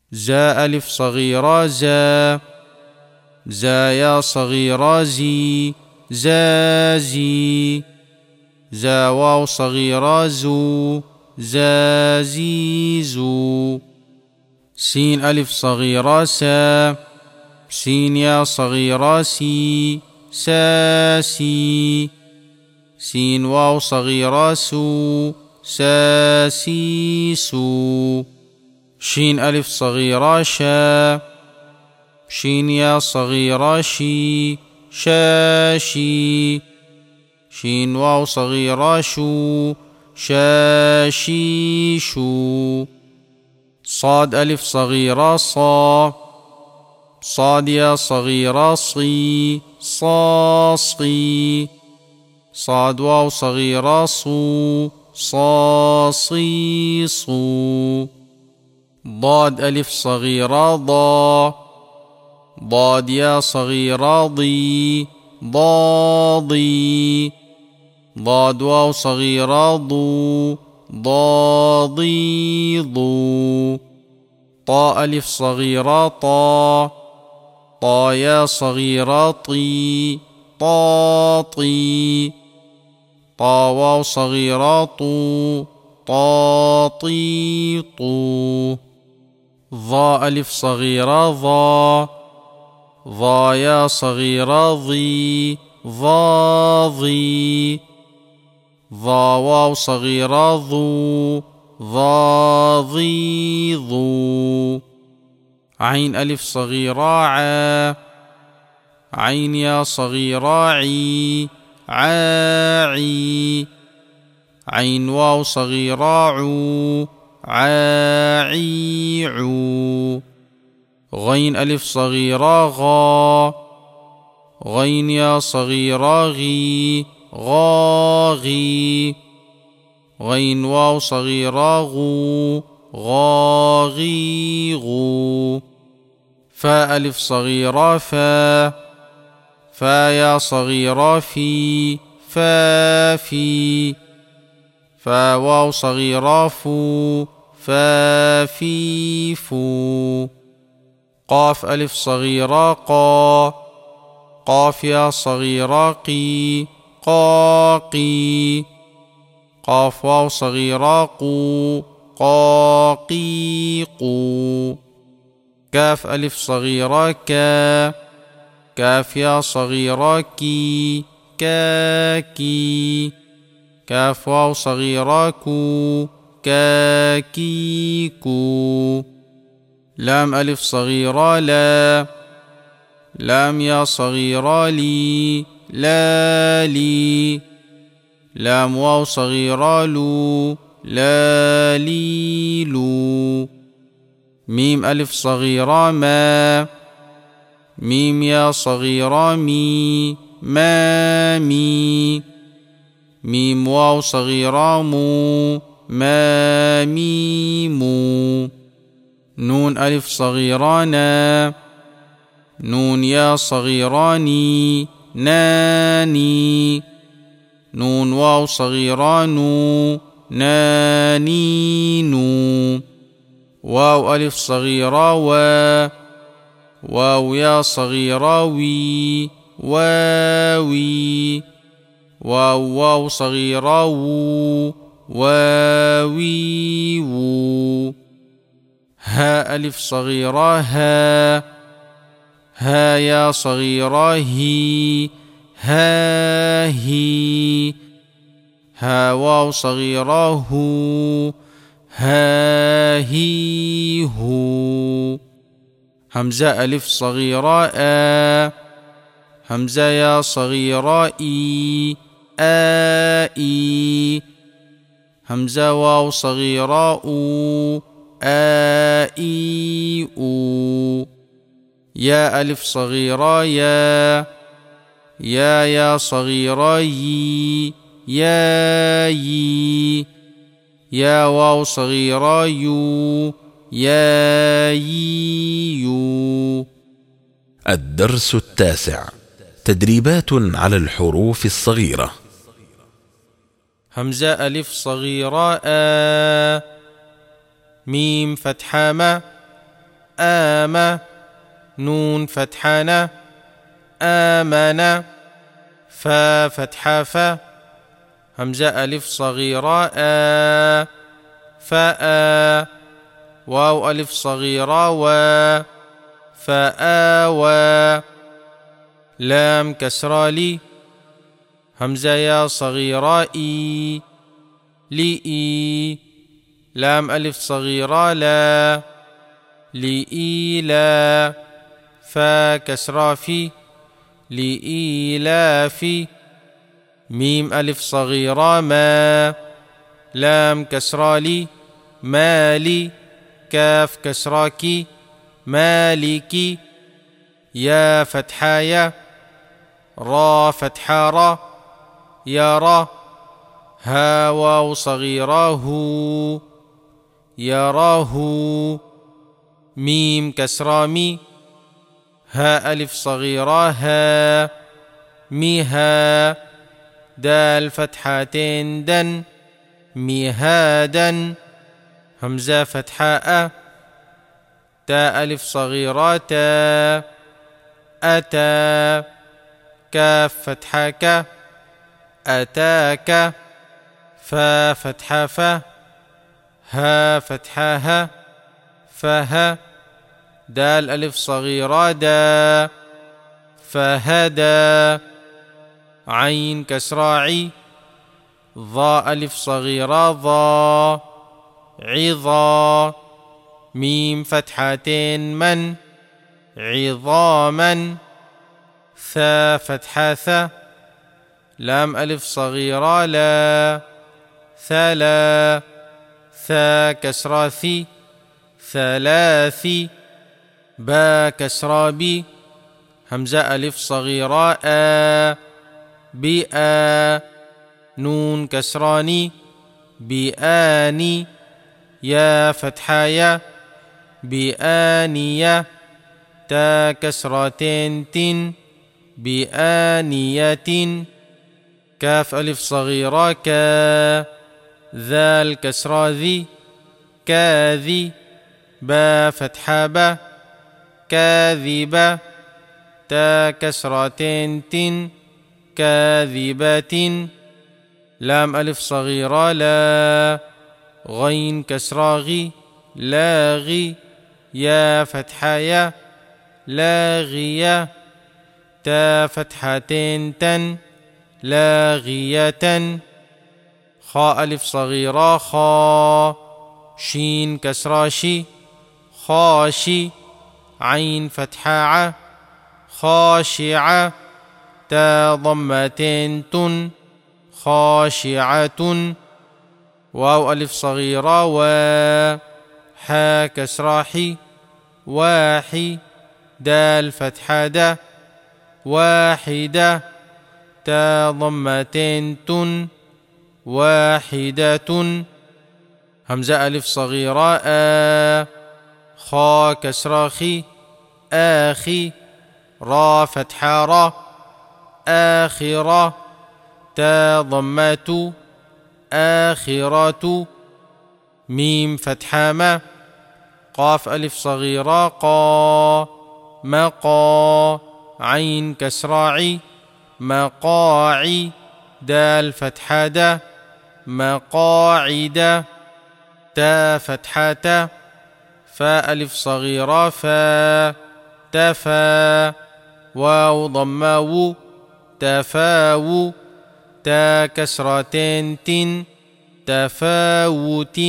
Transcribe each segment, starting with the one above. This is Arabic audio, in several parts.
زا ألف صغيرة زا، زا يا صغيرة زي، زازي. زا واو صغيرة زو، زازيزو. سين ألف صغيرة سا، سين يا صغيرة سي، ساسي. سين واو صغيرة سو، ساسيسو. شين ألف صغيرة شا، شين يا صغيرة شي، شاشي. شين واو صغيرة شو، شاشيشو. صاد ألف صغيرة صا، صاد يا صغيرة صي، صاصي. صاد واو صغيرة صو، صاصيصو. ضاد ألف صغيرة ضا، ضاد يا صغيرة ضي، ضاضي. ضاد واو صغيرة ضو، ضاضيضو. طاء ألف صغيرة طا، طا يا صغيرة طي، طاطي. طا واو صغيرة طو، طاطيطو. ظا ألف صغيرة ظا، ظا يا صغيرة ظي، ظاظي. ظا واو صغيرة ظو، ظاظيظو. عين ألف صغيرة عا، عين يا صغيرة عي، عاعي. عين واو صغيرة عو، عاعيعو. غين ألف صغيرة غا، غين يا صغيرة غي، غاغي. غين واو صغيرة غو، غاغيغو. فاء ألف صغيرة فا، فا يا صغيرة في، فافي. فا واو صغيرة فو، فافيفو. قاف ألف صغيرة قا، قاف يا صغيرة قي، قاقي. قاف واو صغيرة قو، قاقيقو. كاف ألف صغيرة كا، كاف يا صغيرة كي، كاكي. كاف واو صغيرة كو، كاكيكو. لام ألف صغيرة لا، لام يا صغيرة لي، لالي. لام واو صغيرة لو، لاليلو. ميم ألف صغيرة ما، ميم يا صغيرة مي، مامي. ميم واو صغيرة مو، ماميمو. نون ألف صغيرة نا، نون يا صغيرة ني، ناني. نون واو صغيرة نو، نانينو. واو ألف صغيرة وا، واو يا صغيرة وي، واوي. واو واو صغيرة وو، واويوو. ها ألف صغيرة ها، ها يا صغيرة هي، هاهي. ها واو صغيرة هو، هاهيهو. همزة ألف صغيرة آ، همزة يا صغيرة إي، آئي. همزة واو صغيرة أو، آئيؤو. يا ألف صغيرة يا، يا صغيرة يي، يايي. يا واو صغيرة يو، ياييو. الدرس 9. تدريبات على الحروف الصغيرة. همزة ألف صغيرة آ، ميم فتحة ما، آم نون فتحان آمن فا فتحة فا همزة ألف صغيرة فآ واو ألف صغيرة فآوى لام كسرى لي همزة يا صغيرة لإي لام ألف صغيرة لا لإيلا فا كسرى في لإيلاف ميم ألف صغيرة ما لام كسرى لي مالي كاف كسراكي مالكي يا فتحايا را فتحارا يرى ها واو صغيرة يراه ميم كسرامي ها ألف صغيرة ها ميها دال فتحتين دن ميهادا همزة فتحاء تا ألف صغيرة تا أتى كاف فتحاك أتاك فا فتحة فا ها فتحاها فها دال ألف صغيرة دا فهدى عين كسراعي ضاء ألف صغيرة ضا عظا ميم فتحتين من عظاما ثا فتحة ثا لام ألف صغيرة لا ثلا ثا كسرى ثي ثلاثي با كسرى بي همزة ألف صغيرة بآ نون كسراني بآني يا فتحايا بآنية تا كسرتين تن بآنية كاف ألف صغيرة كا ذال كسرى ذي كاذي با فتحة با كاذبة تا كسرتين تن كاذبة لام ألف صغيرة لا غين كسراغي لاغي يا فتحايا لاغية تا فتحتين تن لاغية خاء ألف صغيرة خا شين كسراشي خاشي عين فتحاعة خاشعة تا ضمتين تن خاشعة واو ألف صغيرة حا كسراحي واحي دال فتحة دا واحدة تا ضمتين تن واحدة همزة ألف صغيرة خا كسراخي آخي را فتحة را آخرة تا ضمات آخرة ميم فتحة ما قاف ألف صغيرة قا مقا عين كسراعي مقاعي دال فتحة دا مقاعد تا فتحة فا ألف صغيرة فا تفا واو ضماو تفاو تا كسرتين تن تفاوت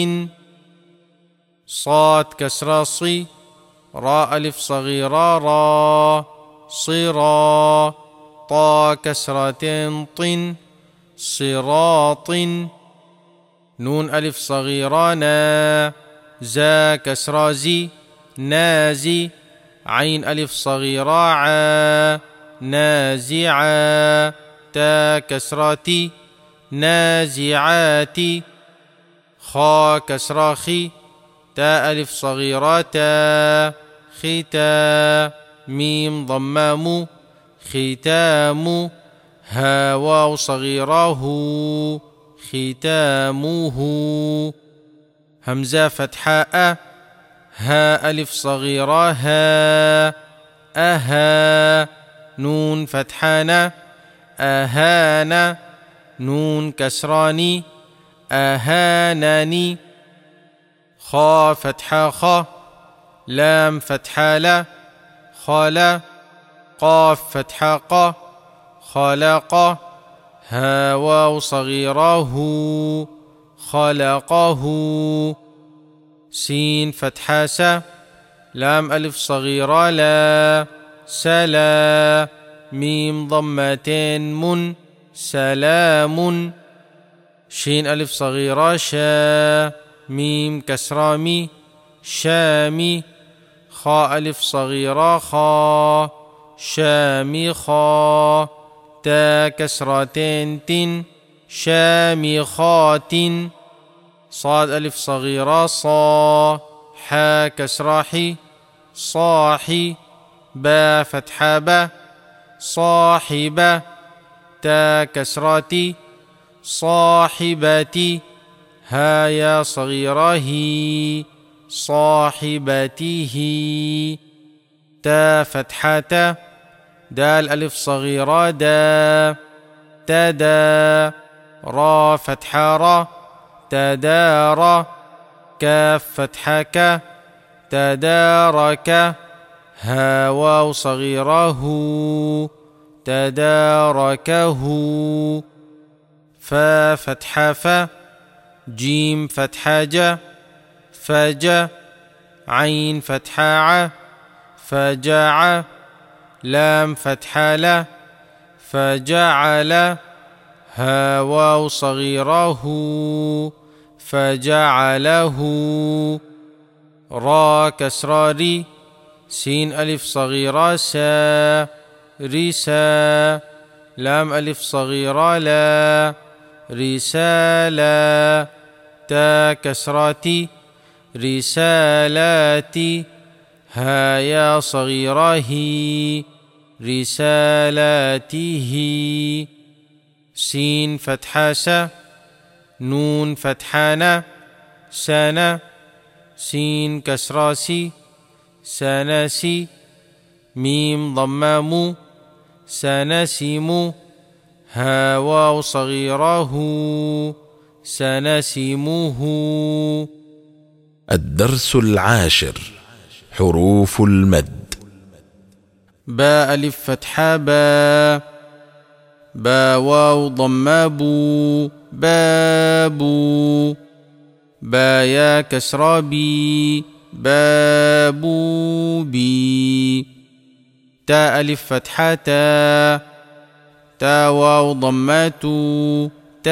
صاد كسرة صي را ألف صغيرة را صرا طا كسرتين طن صراط نون ألف صغيرة نا زا كسرة زي نازي عين ألف صغيرة عا نازعا تا كسراتي نازعاتي خا كسراخي تا ألف صغيرة تا ختا ميم ضمام ختام ها واو صغيرة هو ختامه همزة فتحاء ها ألف صغيرة ها أها نون فتحان أهان نون كسراني أهانني خا فتحة خا لام فتحة لا خلا قاف فتحة قا خلق ها واو صغيرة هو خلقه سين فتحة سا لام ألف صغيرة لا سلا ميم ضمتين من سلام شين ألف صغيرة شا ميم كسرة مي شامي خاء ألف صغيرة خا شامخا تا كسرتين تن شامخات صاد ألف صغيرة صا حا كسرة حي صاحي با فتحة با صاحبة تا كسرتي صاحبتي ها يا صغيرة هي صاحبته تا فتحة دال ألف صغيرة دا تدا را فتحة را تدارى كاف فتحة ك تدارك ها واو صغيرة هو تداركه فا فتحة ف جيم فتحة ج فج عين فتحة ع فجع لام فتحة لا فجعل ها واو صغيرة هو فجعله را كسرة ري سين ألف صغيرة سا رسا لام ألف صغيرة لا رسالة تا كسرتي رسالاتي ها يا صغيرة هي رسالاته سين فتحة س نون فتحانا سانا سين كسرة سي سنسي ميم ضمام سنسم ها واو صغيرة هو سنسمه. الدرس 10 حروف المد. با ألف فتحة با با واو ضم بو بابو با يا كسرة بي بابو بي تا ألف فتحة تا تا واو ضمتو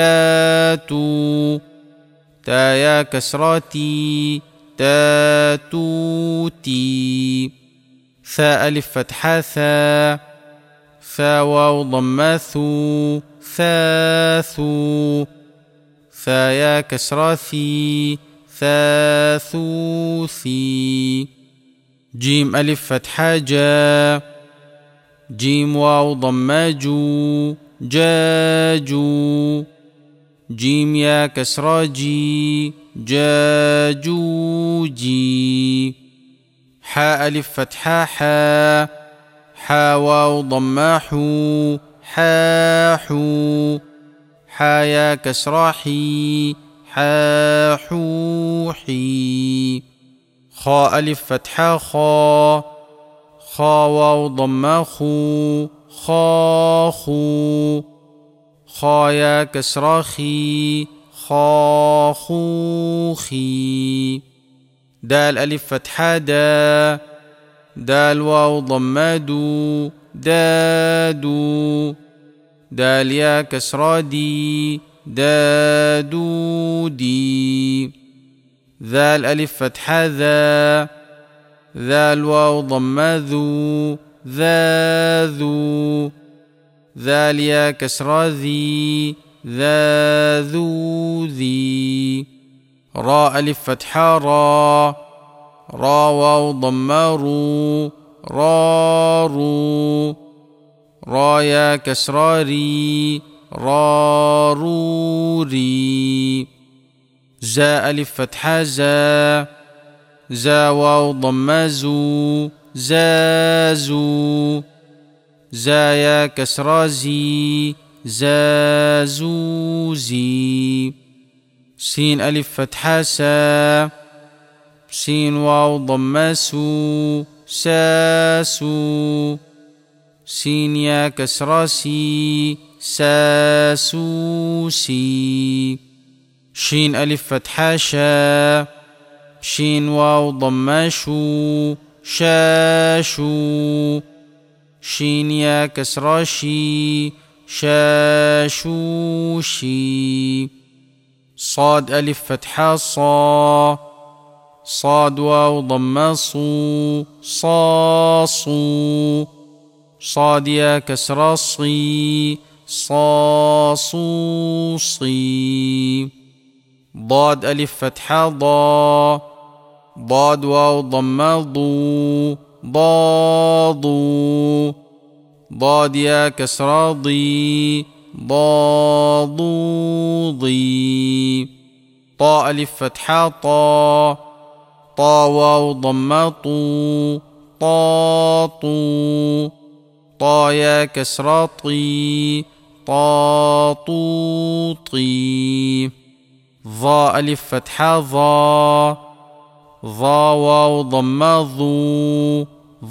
تاتو تا يا كسرتي تاتوتي ثاء ألف فتحة ثا ثا واو ضمثو ثاثو ثا يا كسرة ثي ثاثوثي جيم ألف فتحة جا جيم واو ضمجو جاجو جيم يا كسرة جي جاجوجي حاء ألف فتحة حا حا واو ضمحو حاحو حا يا كسرة حي حاحوحي خاء ألف فتحة خا خا واو ضمخو خاخو خا يا كسرة خي خاخوخي دال ألف فتحة دا دال واو ضمدو دادو دال يا كسرة دي دادودي ذال ألف فتحة ذا ذال واو ضمذو ذاذو ذال يا كسرة ذي ذاذو ذي راء ألف فتحة را را واو ضمرو رارو را يا كسرة ري راروري زاء ألف فتحة زا زا واو ضم زو زازو زايا كسر زي زازوزي سين ألف فتحة سا سين واو ضم سو ساسو سين يا كسر سي ساسوسي شين ألف فتحة شا شين واو ضم شو شاشو شين يا كسر شي شاشوشي صاد ألف فتحة صا صاد واو ضم صو صاصو صاد يا كسر صي صاصوصي ضاد ألف فتحة ضا ضاد واو ضم ضو ضاضو ضاد يا كسر ضي ضاضوضي طاء ألف فتحة طا طا واو ضم طو طاطو طا يا كسر طي طاطوطي ظا ألف فتحة ظا ظا واو ضم ضو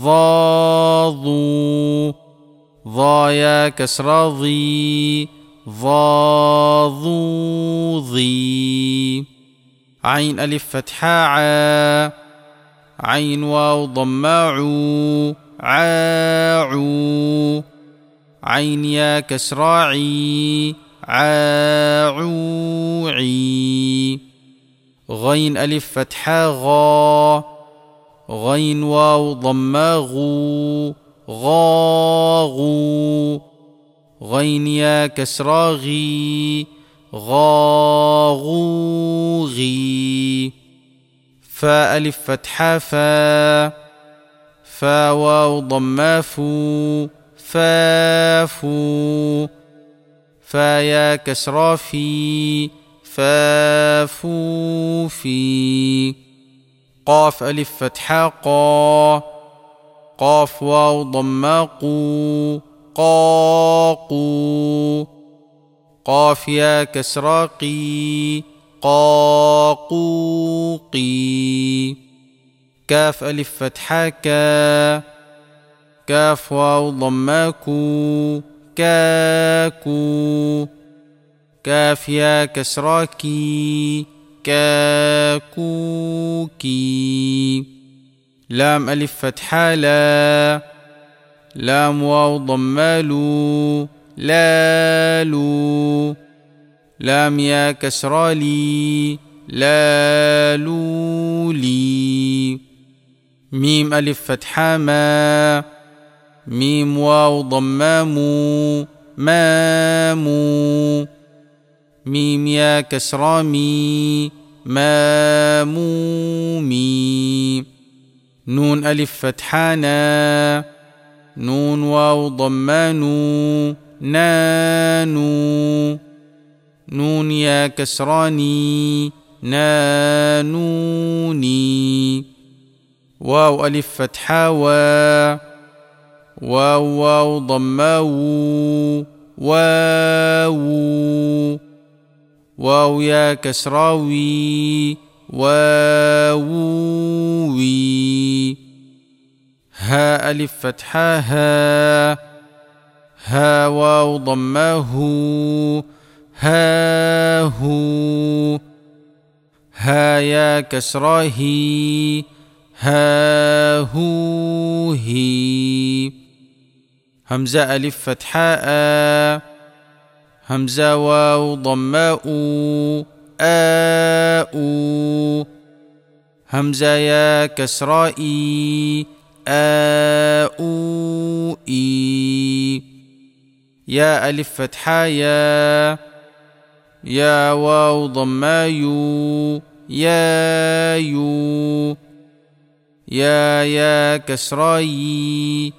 ضاضو ظا يا كسر ضي ضاضوضي عين ألف فتحة عا عين واو ضم عو عاعو عين يا كسر عي عاعوعي غين ألف فتحة غا غين واو ضم غو غاغو غين يا كسر غي غاغوغي فاء ألف فتحة فا فا واو ضم فو فافو فا يا كسر في فافوفي قاف ألف فتحة قا قاف واو ضم قو قاقو قاف يا كسر قي قاقوقي كاف ألف فتحة كا كاف واو ضم كو كاكو كاف يا كسر كي كاكوكي لام ألف فتحة لا لام واو ضم لو لالو لام يا كسر لي لالولي ميم ألف فتحة ما ميم واو ضم مو مامو ميم يا كسر مي مامومي نون ألف فتحة نا نون واو ضم نو نانو نون يا كسراني نانوني واو ألف فتحة واو واو ضم وو واو واو يا كسراوي واووي ها ألف فتحة ها واو ضمه هاهو ها يا كسره هاهوهي همزة ألف فتحة همزة واو ضماء آؤ همزة يا كسرائي آؤي يا ألف فتحة يا واو ضمايو يايو يا كسراي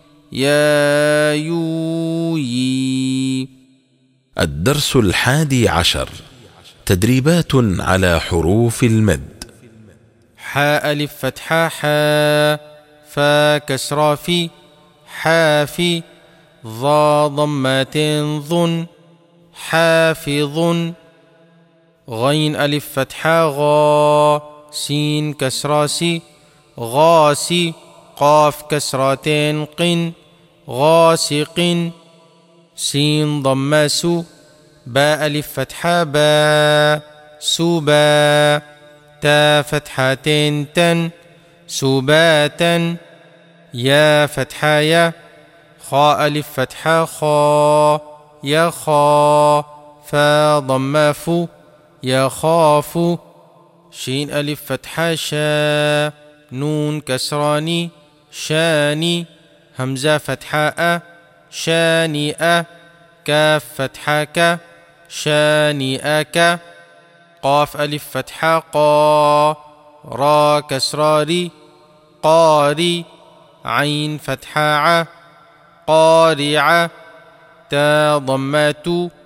يايوي. الدرس 11. تدريبات على حروف المد. حاء ألف فتحة حا فا كسرة في حافي ضا ضمات ظن حافظ غين ألف فتحة غا سين كسرة سي غاسي قاف كسرتين قن غاسق سين ضمة سو باء ألف فتحة با سبا تا فتحتين تن سباتا يا فتحة يا خاء ألف فتحة خا يخا فا ضمة فو يخاف شين ألف فتحة شا نون كسراني شاني همزة فتحة أ شانئة كاف فتحة ك شانئك قاف ألف فتحة قا را كسراري قاري عين فتحة ع قارعة تا ضمات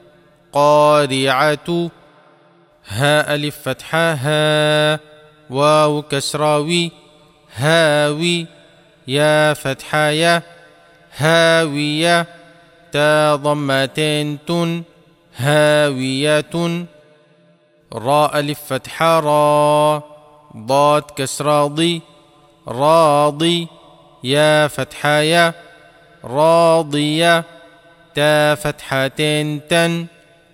قارعة ها ألف فتحة ها واو كسراوي هاوي يا فتحة يا هاوية تا ضمتين تن هاوية راء ألف فتحة را ضاد كسراضي راضي يا فتحة يا راضية تا فتحتين تن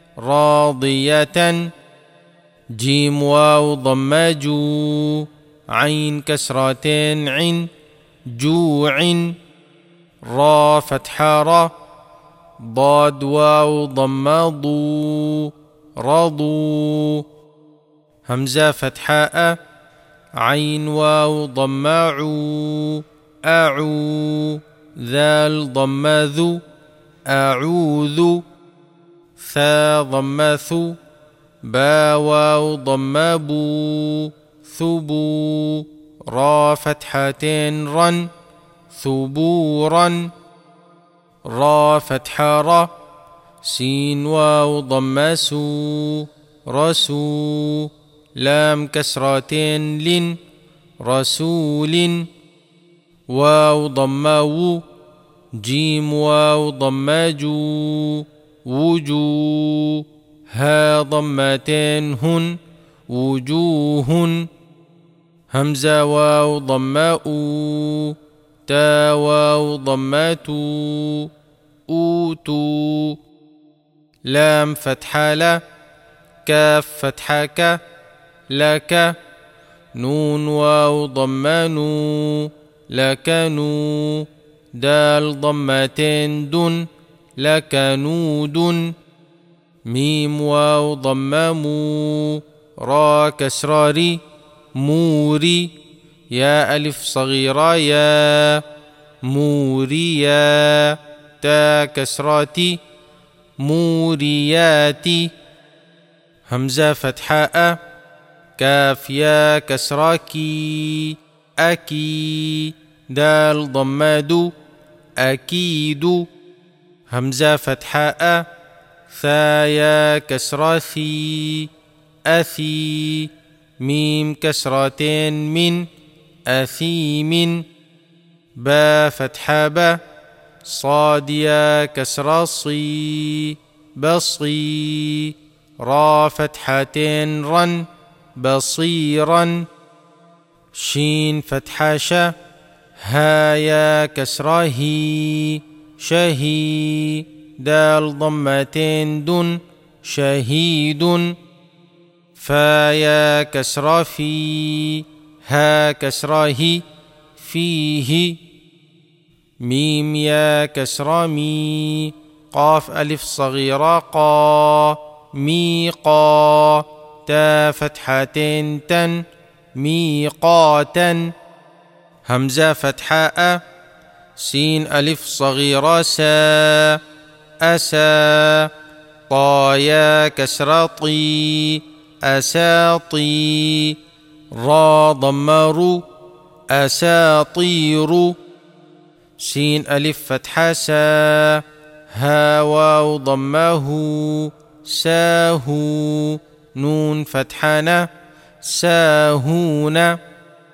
راضية جيم واو ضم جو عين كسرتين عن جوع را فتحة را ضاد واو ضم ضو رضو همزة فتحة أ عين واو ضم عو أعو ذال ضم ذو أعوذ ثا ضم ثو با واو ضم بو ثبو را فتحتين رن ثبورا را فتحة را سين واو ضم سو رسو لام كسرتين لن رسول واو ضم و جيم واو ضم جو وجو ها ضمتين هن وجوه همزة واو ضم أو تا واو ضمتو أوتو لام فتحة لا كاف فتحة ك لك نون واو ضمنو لكنو دال ضمتين دن لكنود ميم واو ضممو را كسراري موري يا ألف صغيرة يا موريا تا كسراتي مورياتي همزة فتحة كاف يا كسراكي أكي دال ضمادو أكيد همزة فتحة ثا يا كسراثي أثي ميم كسرتين من أثيم با فتحة با صاد يا كسر صي بصي را فتحتين رن بصيرا شين فتحة شا ها يا كسرة هي شهي دال ضمتين دن شهيد فا يا كسرة في ها كسرة هي فيه ميم يا كسرة مي قاف ألف صغيرة قا ميقا تا فتحتين تن ميقاتا همزة فتحة سين ألف صغيرة سا أسا طا يا كسرة طي أساطي را ضمر أساطير سين ألف فتحة سا ها واو ضمه ساهو نون فتحنا ساهون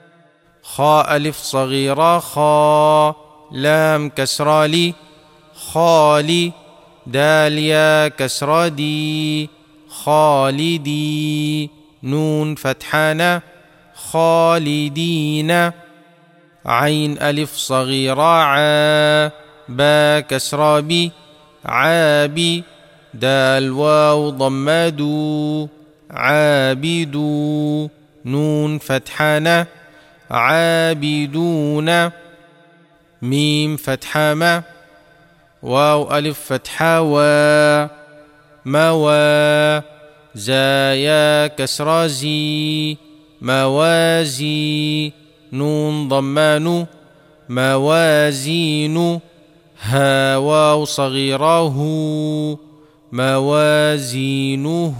خاء ألف صغيرة خا، لام كسرة لي خالي، دال يا كسرة دي خالدي، نون فتحانا خالدين، عين ألف صغيرة عا، با كسرة بي عابي، دال واو ضمادو عابدو، نون فتحانا عابدون، ميم فتحة ما، واو ألف فتحة وا موا، زايا كسرة زي موازي، نون ضمان موازين، ها واو صغيرة هو موازينه،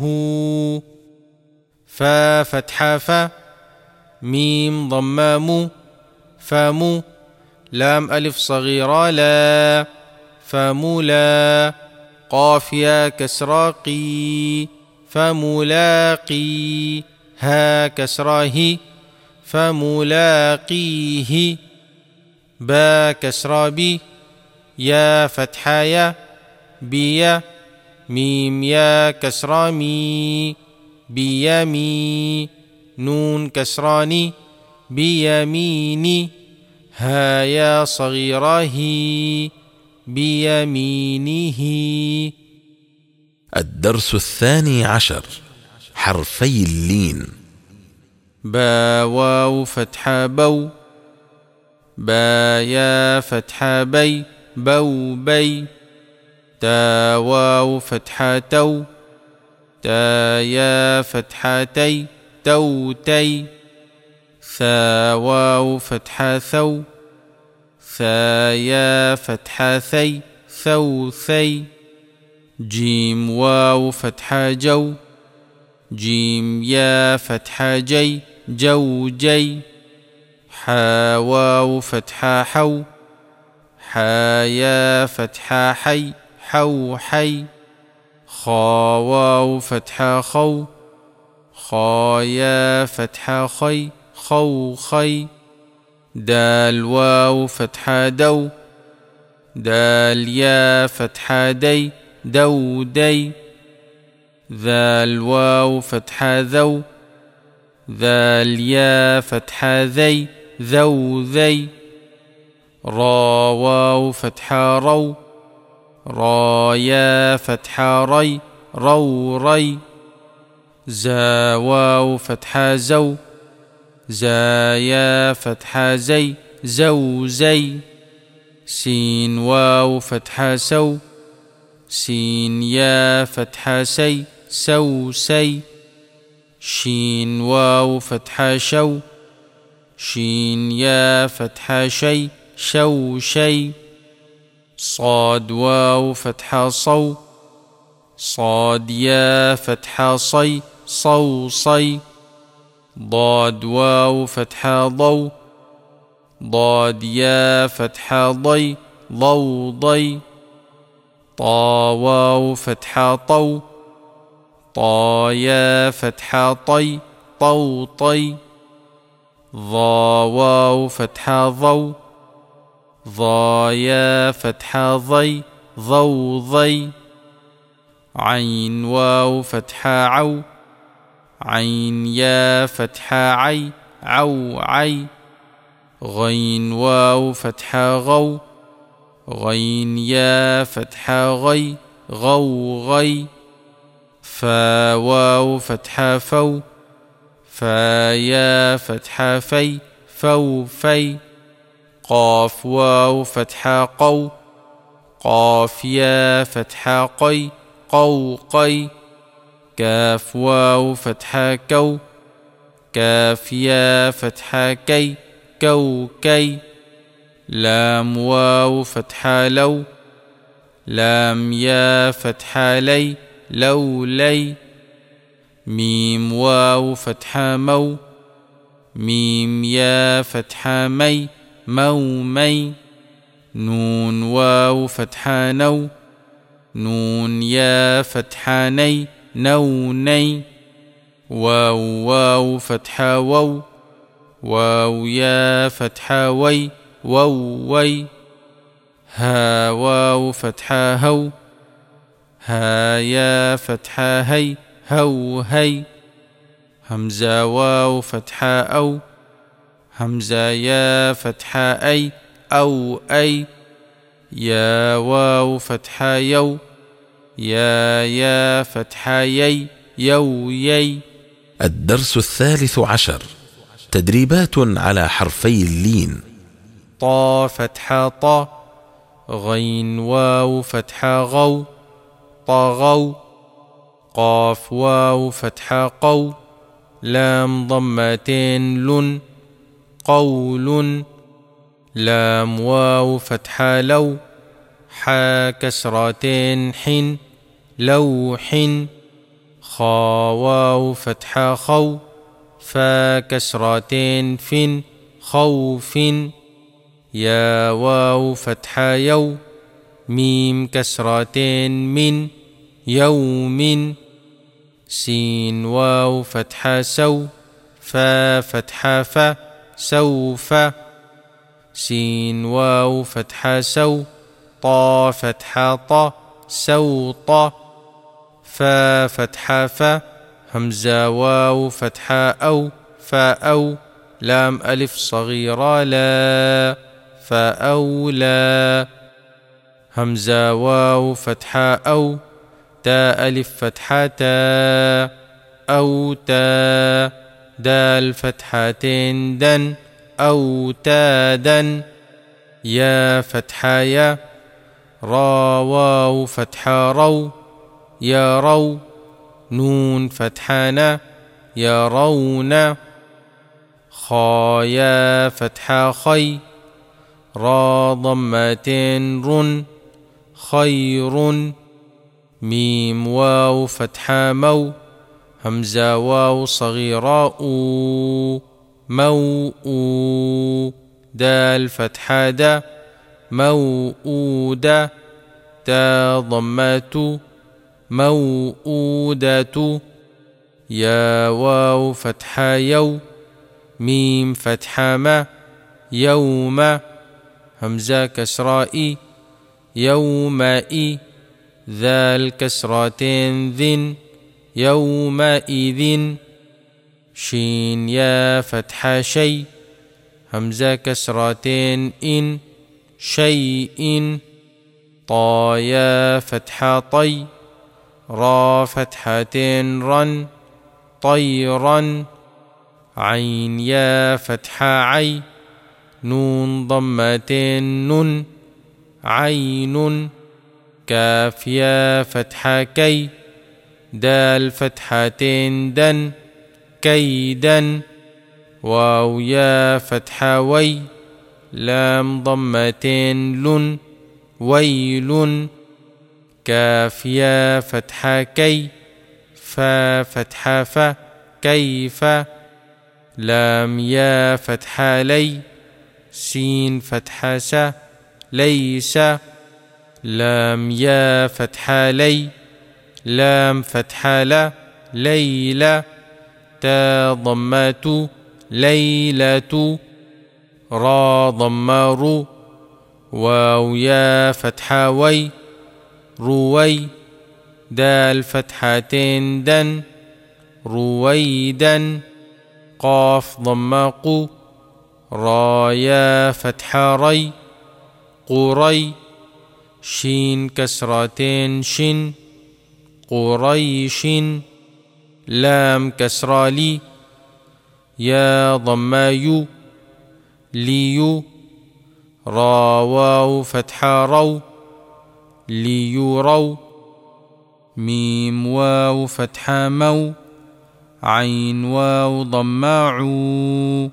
فا فتحة فا، ميم ضمام فامو، لام ألف صغيرة لا فمولا، قاف يا كسرة قي فملاقي، ها كسرة هي فملاقيه، با كسرة بي، يا فتحة يا بيا، ميم يا كسرة مي بيمي، نون كسراني بيميني، ها يا صغيرة هي بيمينه. الدرس 12 حرفي اللين. با واو فتحة بو، با يا فتحة بي بو بي، تا واو فتحة تو، تا يا فتحة تي تو تي، ثا واو فتحة ثو، ثا يا فتحة ثي ثو ثي، جيم واو فتحة جو، جيم يا فتحة جي جو جي، حا واو فتحة حو، حا يا فتحة حي حو حي، خا واو فتحة خو، خا يا فتحة خي خو خي، دال واو فتحة دو، دال يا فتحة دي دو دي، ذال واو فتحة ذو، ذال يا فتحة ذي ذو ذي، را واو فتحة رو، را يا فتحة ري رو ري، زا واو فتحة زو، زا يا فتحة زي زو زي، سين واو فتحة سو، سين يا فتحة سي سو سي، شين واو فتحة شو، شين يا فتحة شي شو شي، صاد واو فتحة صو، صاد يا فتحة صي صو صي، ضاد واو فتحة ضو، ضاد يا فتحة ضي ضو ضي، طا واو فتحة طو، طا يا فتحة طي طو طي، ضا واو فتحة ضو، ضا يا فتحة ضي ضو ضي، عين واو فتحة عو، عين يا فتحة عي عو عي، غين واو فتحة غو، غين يا فتحة غي غو غي، فا واو فتحة فو، فا يا فتحة في فو في، قاف واو فتحة قو، قاف يا فتحة قي قو قي، كاف واو فتحة كو، كاف يا فتحة كي كو كي، لام واو فتحة لو، لام يا فتحة لي لو لي، ميم واو فتحة مو، ميم يا فتحة مي مو مي، نون واو فتحة نو، نون يا فتحة ني نو ني، واو واو فتحة وو، واو يا فتحة وي ووي. ها واو فتحة هو. ها يا فتحة هي هي. همزة واو فتحة أو. همزة يا فتحة أي أي. يا واو فتحة يو. يا فتحة يي يي. الدرس 13 تدريبات على حرفي اللين. طا فتحة طا. غين واو فتحة غو. طغو. قاف واو فتحة قو. لام ضمتين لن. قول. لام واو فتحة لو. حا كسرتين حن. لوح. خا واو فتحة خو. فا كسرتين فن. خوف. يا واو فتحة يو. ميم كسرتين من. يوم. سين واو فتحة سو. فا فتحة فا. سوف. سين واو فتحة سو. طا فتحة طا. سوط. فا فتحة فا. همزة واو فتحة أو. فأو. لام ألف صغيرة لا. فأولى. همزة واو فتحة أو. تا ألف فتحة تا. أو تا. دال فتحتين دن. أو تادا. يا فتحة يا. را واو فتحة رو. يروا. نون فتحة يرون. خا يا فتحة خي. را ضمتين رن. خير. ميم واو فتحة مو. همزة واو صغيرة أو. مو. دال فتحة دا. موؤودة. تا ضمة. موؤودة. يا واو فتحة يو. ميم فتحة ما. يوم. همزة كسراء. يومئ. ذال كسرتين ذن. يومئذ. شين يا فتحة شي. همزة كسرتين إن. شيء. طا يا فتحة طي. را فتحتين رن. طيرا. عين يا فتحة عي. نون ضمتين نن. عين. كاف يا فتحة كي. دال فتحتين دن. كيدا. واو يا فتحة وي. لام ضمتين لن. ويل. كاف يا فتحة كي. فا فتحة فا. كيف. لام يا فتحة لي. سين فتحة سا. ليس. لام يا فتحة لي. لام فتحة لا. ليلة. تا ضمات. ليلة. را ضمار. واو يا فتحة وي. روي. دال فتحتين دن. رويدا. قاف ضمق. را يا فتحة ري. قري. شين كسرتين شن. قريش. لام كسرى لي. يا ضمايو. ليو. را واو فتحة رو. ليورو. ميم واو فتحة مو. عين واو ضماعو.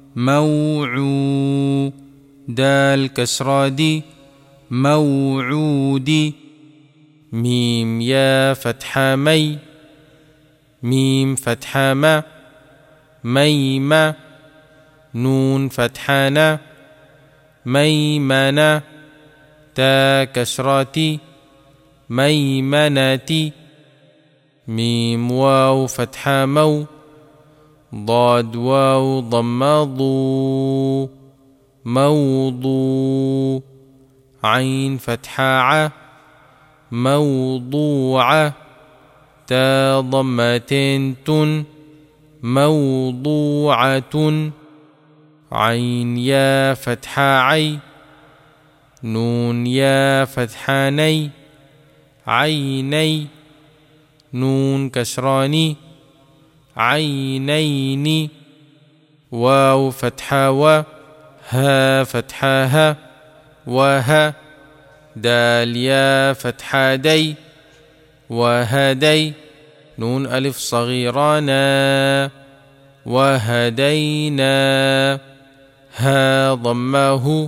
موعو. دال كسرى دي. موعودي. ميم يا فتحة مي. ميم فتحة ما. ميمة. نون فتحانا. ميمنة. تا كسراتي. ميمنتي. ميم واو فتحة مو. ضاد واو ضم ضو موضوع عين فتحة ع موضوعة تا ضمة تن موضوعة عين يا فتحة عي نون يا فتحة ني عيني نون كسراني عينين واو فتحة و ها فتحة ها وها دال يا فتحة دي وهدي نون ألف صغيرة نا وهدينا ها ضمه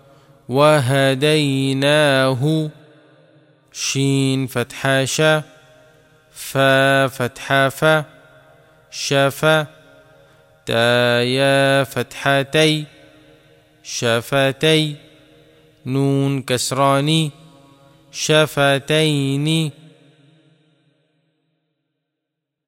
وهديناه شين فتحة شا فا فتحة فا شفا تا يا فتحتي شفتي نون كسراني شفتين